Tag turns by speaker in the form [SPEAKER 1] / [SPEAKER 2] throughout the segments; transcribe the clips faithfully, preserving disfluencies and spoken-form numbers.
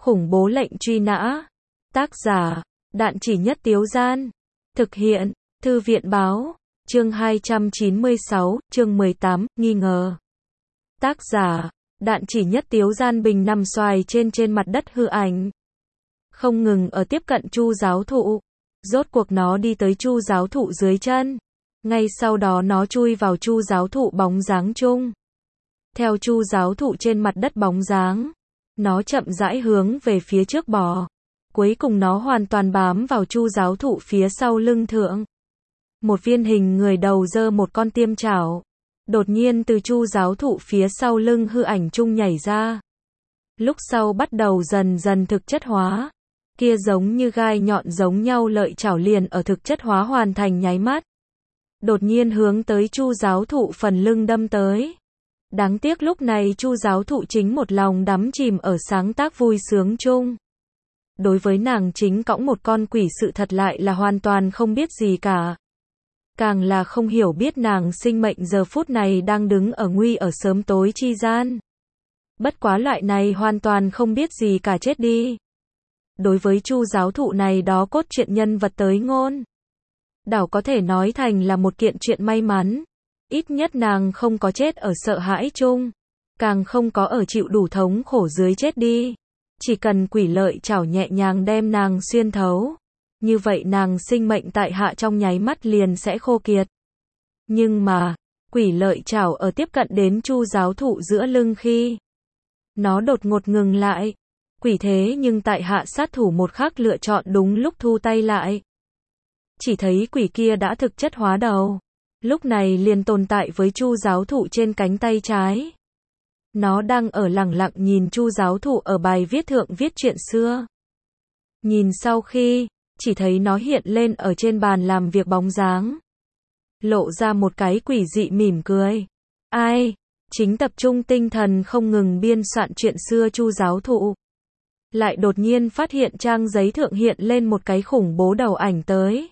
[SPEAKER 1] Khủng bố lệnh truy nã. Tác giả, Đạn Chỉ Nhất Tiếu Gian. Thực hiện, Thư viện Báo. Chương hai trăm chín mươi sáu, chương mười tám, nghi ngờ. Tác giả, Đạn Chỉ Nhất Tiếu Gian. Bình nằm xoài trên trên mặt đất hư ảnh. Không ngừng ở tiếp cận Chu giáo thụ. Rốt cuộc nó đi tới Chu giáo thụ dưới chân. Ngay sau đó nó chui vào Chu giáo thụ bóng dáng chung. Theo Chu giáo thụ trên mặt đất bóng dáng, nó chậm rãi hướng về phía trước bò. Cuối cùng nó hoàn toàn bám vào Chu giáo thụ phía sau lưng thượng. Một viên hình người đầu giơ một con tiêm chảo. Đột nhiên từ Chu giáo thụ phía sau lưng hư ảnh chung nhảy ra. Lúc sau bắt đầu dần dần thực chất hóa. Kia giống như gai nhọn giống nhau lợi chảo liền ở thực chất hóa hoàn thành nháy mắt. Đột nhiên hướng tới Chu giáo thụ phần lưng đâm tới. Đáng tiếc lúc này Chu giáo thụ chính một lòng đắm chìm ở sáng tác vui sướng chung. Đối với nàng chính cõng một con quỷ sự thật lại là hoàn toàn không biết gì cả. Càng là không hiểu biết nàng sinh mệnh giờ phút này đang đứng ở nguy ở sớm tối chi gian. Bất quá loại này hoàn toàn không biết gì cả chết đi. Đối với Chu giáo thụ này đó cốt truyện nhân vật tới ngôn. Đảo có thể nói thành là một kiện chuyện may mắn. Ít nhất nàng không có chết ở sợ hãi chung. Càng không có ở chịu đủ thống khổ dưới chết đi. Chỉ cần quỷ lợi chảo nhẹ nhàng đem nàng xuyên thấu. Như vậy nàng sinh mệnh tại hạ trong nháy mắt liền sẽ khô kiệt. Nhưng mà, quỷ lợi chảo ở tiếp cận đến Chu giáo thụ giữa lưng khi. Nó đột ngột ngừng lại. Quỷ thế nhưng tại hạ sát thủ một khắc lựa chọn đúng lúc thu tay lại. Chỉ thấy quỷ kia đã thực chất hóa đầu. Lúc này liền tồn tại với Chu giáo thụ trên cánh tay trái. Nó đang ở lẳng lặng nhìn Chu giáo thụ ở bài viết thượng viết chuyện xưa. Nhìn sau khi, chỉ thấy nó hiện lên ở trên bàn làm việc bóng dáng. Lộ ra một cái quỷ dị mỉm cười. Ai? Chính tập trung tinh thần không ngừng biên soạn chuyện xưa Chu giáo thụ. Lại đột nhiên phát hiện trang giấy thượng hiện lên một cái khủng bố đầu ảnh tới.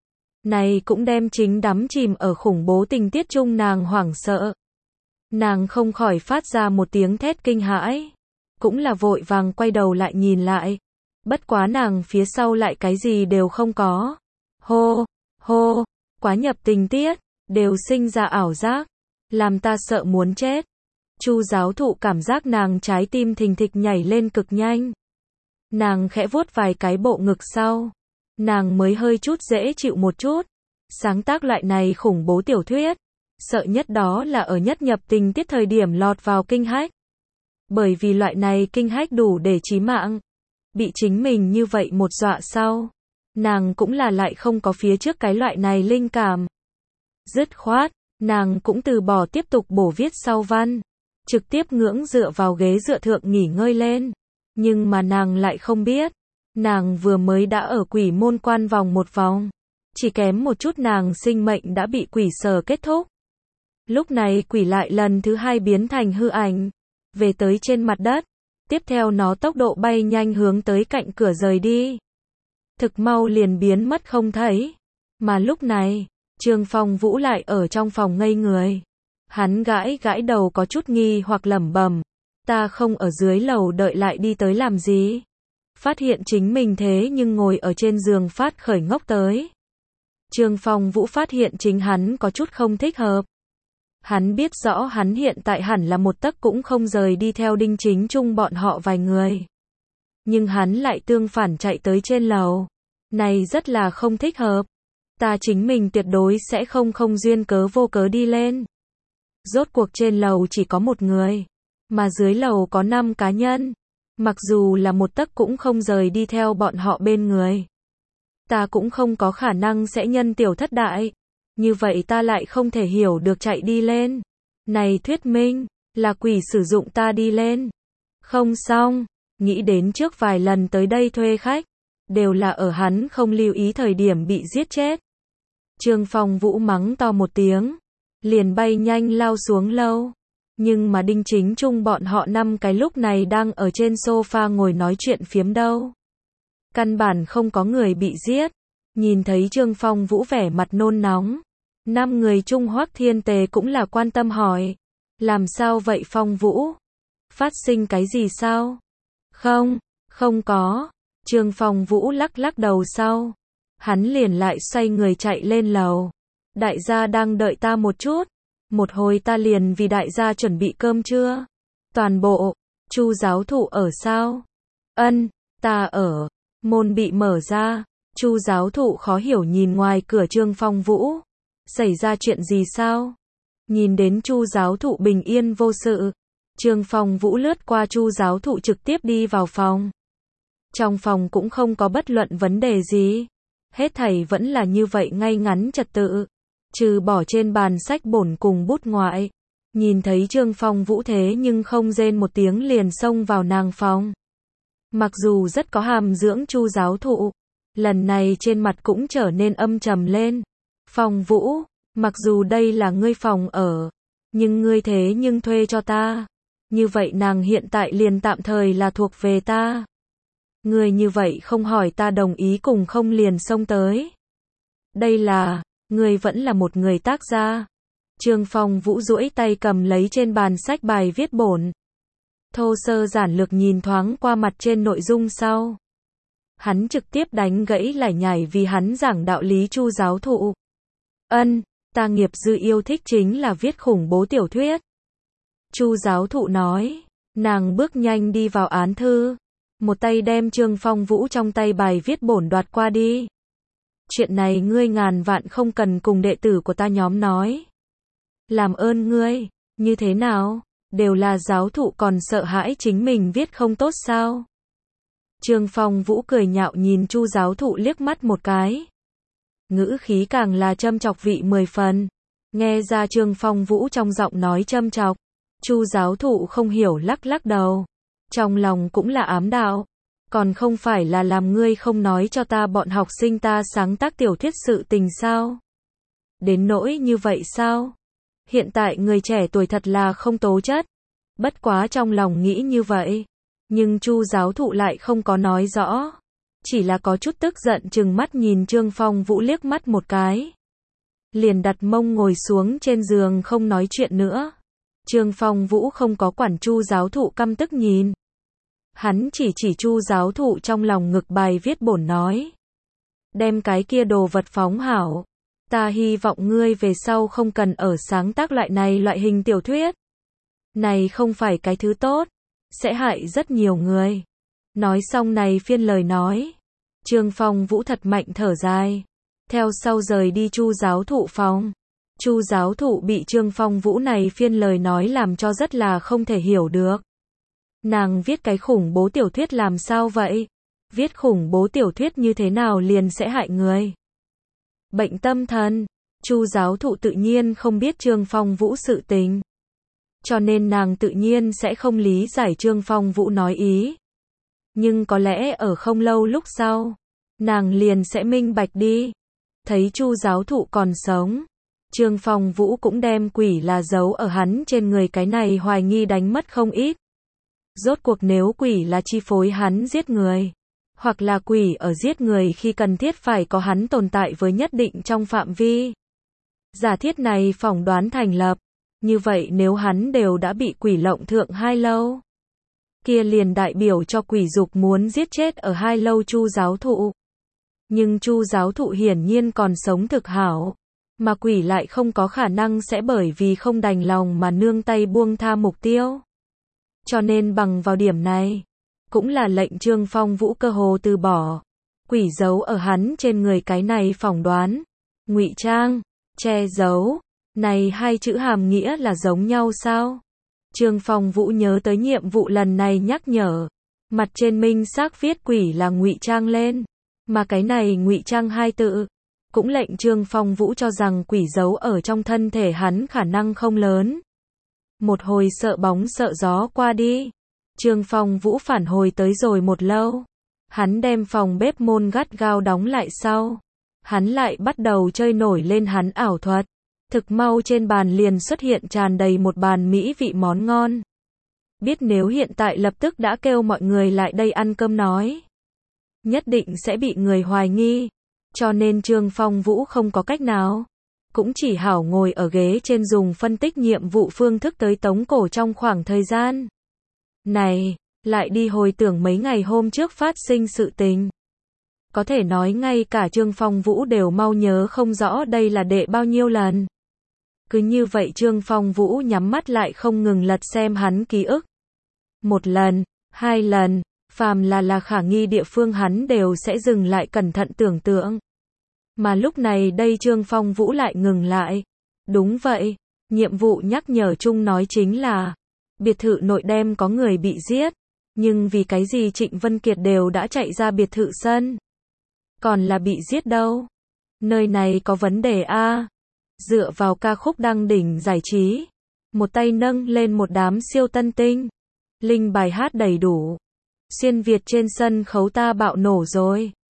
[SPEAKER 1] Này cũng đem chính đắm chìm ở khủng bố tình tiết chung nàng hoảng sợ. Nàng không khỏi phát ra một tiếng thét kinh hãi. Cũng là vội vàng quay đầu lại nhìn lại. Bất quá nàng phía sau lại cái gì đều không có. Hô, hô, quá nhập tình tiết, đều sinh ra ảo giác. Làm ta sợ muốn chết. Chu giáo thụ cảm giác nàng trái tim thình thịch nhảy lên cực nhanh. Nàng khẽ vuốt vài cái bộ ngực sau. Nàng mới hơi chút dễ chịu một chút. Sáng tác loại này khủng bố tiểu thuyết. Sợ nhất đó là ở nhất nhập tình tiết thời điểm lọt vào kinh hách. Bởi vì loại này kinh hách đủ để chí mạng. Bị chính mình như vậy một dọa sau. Nàng cũng là lại không có phía trước cái loại này linh cảm. Dứt khoát, nàng cũng từ bỏ tiếp tục bổ viết sau văn. Trực tiếp ngưỡng dựa vào ghế dựa thượng nghỉ ngơi lên. Nhưng mà nàng lại không biết. Nàng vừa mới đã ở quỷ môn quan vòng một vòng. Chỉ kém một chút nàng sinh mệnh đã bị quỷ sờ kết thúc. Lúc này quỷ lại lần thứ hai biến thành hư ảnh. Về tới trên mặt đất. Tiếp theo nó tốc độ bay nhanh hướng tới cạnh cửa rời đi. Thực mau liền biến mất không thấy. Mà lúc này, Trương Phong Vũ lại ở trong phòng ngây người. Hắn gãi gãi đầu có chút nghi hoặc lẩm bẩm. Ta không ở dưới lầu đợi lại đi tới làm gì? Phát hiện chính mình thế nhưng ngồi ở trên giường phát khởi ngốc tới. Trương Phong Vũ phát hiện chính hắn có chút không thích hợp. Hắn biết rõ hắn hiện tại hẳn là một tấc cũng không rời đi theo Đinh Chính Trung bọn họ vài người. Nhưng hắn lại tương phản chạy tới trên lầu. Này rất là không thích hợp. Ta chính mình tuyệt đối sẽ không không duyên cớ vô cớ đi lên. Rốt cuộc trên lầu chỉ có một người. Mà dưới lầu có năm cá nhân. Mặc dù là một tấc cũng không rời đi theo bọn họ bên người. Ta cũng không có khả năng sẽ nhân tiểu thất đại. Như vậy ta lại không thể hiểu được chạy đi lên. Này thuyết minh, là quỷ sử dụng ta đi lên. Không xong, nghĩ đến trước vài lần tới đây thuê khách. Đều là ở hắn không lưu ý thời điểm bị giết chết. Trương Phong Vũ mắng to một tiếng. Liền bay nhanh lao xuống lâu. Nhưng mà Đinh Chính Trung bọn họ năm cái lúc này đang ở trên sofa ngồi nói chuyện phiếm đâu. Căn bản không có người bị giết. Nhìn thấy Trương Phong Vũ vẻ mặt nôn nóng. Năm người Trung Hoắc Thiên Tề cũng là quan tâm hỏi. Làm sao vậy Phong Vũ? Phát sinh cái gì sao? Không, Không có. Trương Phong Vũ lắc lắc đầu sau. Hắn liền lại xoay người chạy lên lầu. Đại gia đang đợi ta một chút. Một hồi ta liền vì đại gia chuẩn bị cơm trưa. Toàn bộ. Chu giáo thụ ở sao? Ân, ta ở. Môn bị mở ra. Chu giáo thụ khó hiểu nhìn ngoài cửa Trương Phong Vũ. Xảy ra chuyện gì sao? Nhìn đến Chu giáo thụ bình yên vô sự. Trương Phong Vũ lướt qua Chu giáo thụ trực tiếp đi vào phòng. Trong phòng cũng không có bất luận vấn đề gì. Hết thảy vẫn là như vậy ngay ngắn trật tự. Trừ bỏ trên bàn sách bổn cùng bút ngoại. Nhìn thấy Trương Phong Vũ thế nhưng không rên một tiếng liền xông vào nàng phòng. Mặc dù rất có hàm dưỡng Chu giáo thụ. Lần này trên mặt cũng trở nên âm trầm lên. Phong Vũ, mặc dù đây là ngươi phòng ở. Nhưng ngươi thế nhưng thuê cho ta. Như vậy nàng hiện tại liền tạm thời là thuộc về ta. Ngươi như vậy không hỏi ta đồng ý cùng không liền xông tới. Đây là, ngươi vẫn là một người tác gia. Trương Phong Vũ duỗi tay cầm lấy trên bàn sách bài viết bổn. Thô sơ giản lược nhìn thoáng qua mặt trên nội dung sau. Hắn trực tiếp đánh gãy lải nhải vì hắn giảng đạo lý Chu giáo thụ. Ân, ta nghiệp dư yêu thích chính là viết khủng bố tiểu thuyết. Chu giáo thụ nói, nàng bước nhanh đi vào án thư. Một tay đem Trương Phong Vũ trong tay bài viết bổn đoạt qua đi. Chuyện này ngươi ngàn vạn không cần cùng đệ tử của ta nhóm nói. Làm ơn ngươi, như thế nào, đều là giáo thụ còn sợ hãi chính mình viết không tốt sao? Trương Phong Vũ cười nhạo nhìn Chu giáo thụ liếc mắt một cái. Ngữ khí càng là châm chọc vị mười phần. Nghe ra Trương Phong Vũ trong giọng nói châm chọc. Chu giáo thụ không hiểu lắc lắc đầu. Trong lòng cũng là ám đạo. Còn không phải là làm ngươi không nói cho ta bọn học sinh ta sáng tác tiểu thuyết sự tình sao? Đến nỗi như vậy sao? Hiện tại người trẻ tuổi thật là không tố chất. Bất quá trong lòng nghĩ như vậy. Nhưng Chu giáo thụ lại không có nói rõ. Chỉ là có chút tức giận chừng mắt nhìn Trương Phong Vũ liếc mắt một cái. Liền đặt mông ngồi xuống trên giường không nói chuyện nữa. Trương Phong Vũ không có quản Chu giáo thụ căm tức nhìn. Hắn chỉ chỉ Chu giáo thụ trong lòng ngực bài viết bổn nói. Đem cái kia đồ vật phóng hảo. Ta hy vọng ngươi về sau không cần ở sáng tác loại này loại hình tiểu thuyết. Này không phải cái thứ tốt. Sẽ hại rất nhiều người. Nói xong này phiên lời nói. Trương Phong Vũ thật mạnh thở dài. Theo sau rời đi Chu giáo thụ phòng. Chu giáo thụ bị Trương Phong Vũ này phiên lời nói làm cho rất là không thể hiểu được. Nàng viết cái khủng bố tiểu thuyết làm sao vậy? Viết khủng bố tiểu thuyết như thế nào liền sẽ hại người? Bệnh tâm thần. Chu giáo thụ tự nhiên không biết Trương Phong Vũ sự tình. Cho nên nàng tự nhiên sẽ không lý giải Trương Phong Vũ nói ý. Nhưng có lẽ ở không lâu lúc sau, nàng liền sẽ minh bạch đi. Thấy Chu giáo thụ còn sống. Trương Phong Vũ cũng đem quỷ là giấu ở hắn trên người cái này hoài nghi đánh mất không ít. Rốt cuộc nếu quỷ là chi phối hắn giết người, hoặc là quỷ ở giết người khi cần thiết phải có hắn tồn tại với nhất định trong phạm vi. Giả thiết này phỏng đoán thành lập, như vậy nếu hắn đều đã bị quỷ lộng thượng hai lâu, kia liền đại biểu cho quỷ dục muốn giết chết ở hai lâu Chu giáo thụ. Nhưng Chu giáo thụ hiển nhiên còn sống thực hảo, mà quỷ lại không có khả năng sẽ bởi vì không đành lòng mà nương tay buông tha mục tiêu. Cho nên bằng vào điểm này, cũng là lệnh Trương Phong Vũ cơ hồ từ bỏ. Quỷ giấu ở hắn trên người cái này phỏng đoán. Ngụy trang, che giấu, này hai chữ hàm nghĩa là giống nhau sao? Trương Phong Vũ nhớ tới nhiệm vụ lần này nhắc nhở. Mặt trên minh xác viết quỷ là ngụy trang lên. Mà cái này ngụy trang hai tự, cũng lệnh Trương Phong Vũ cho rằng quỷ giấu ở trong thân thể hắn khả năng không lớn. Một hồi sợ bóng sợ gió qua đi. Trương Phong Vũ phản hồi tới rồi một lâu. Hắn đem phòng bếp môn gắt gao đóng lại sau. Hắn lại bắt đầu chơi nổi lên hắn ảo thuật. Thực mau trên bàn liền xuất hiện tràn đầy một bàn mỹ vị món ngon. Biết nếu hiện tại lập tức đã kêu mọi người lại đây ăn cơm nói, nhất định sẽ bị người hoài nghi. Cho nên Trương Phong Vũ không có cách nào. Cũng chỉ hảo ngồi ở ghế trên dùng phân tích nhiệm vụ phương thức tới tống cổ trong khoảng thời gian này. lại đi hồi tưởng mấy ngày hôm trước phát sinh sự tình. Có thể nói ngay cả Trương Phong Vũ đều mau nhớ không rõ đây là đệ bao nhiêu lần. Cứ như vậy Trương Phong Vũ nhắm mắt lại không ngừng lật xem hắn ký ức. Một lần, hai lần, phàm là là khả nghi địa phương hắn đều sẽ dừng lại cẩn thận tưởng tượng. Mà lúc này đây Trương Phong Vũ lại ngừng lại. Đúng vậy, nhiệm vụ nhắc nhở chung nói chính là biệt thự nội đêm có người bị giết. Nhưng vì cái gì Trịnh Vân Kiệt đều đã chạy ra biệt thự sân? Còn là bị giết đâu? Nơi này có vấn đề a. Dựa vào ca khúc đăng đỉnh giải trí, một tay nâng lên một đám siêu tân tinh. Linh bài hát đầy đủ. Xuyên Việt trên sân khấu ta bạo nổ rồi.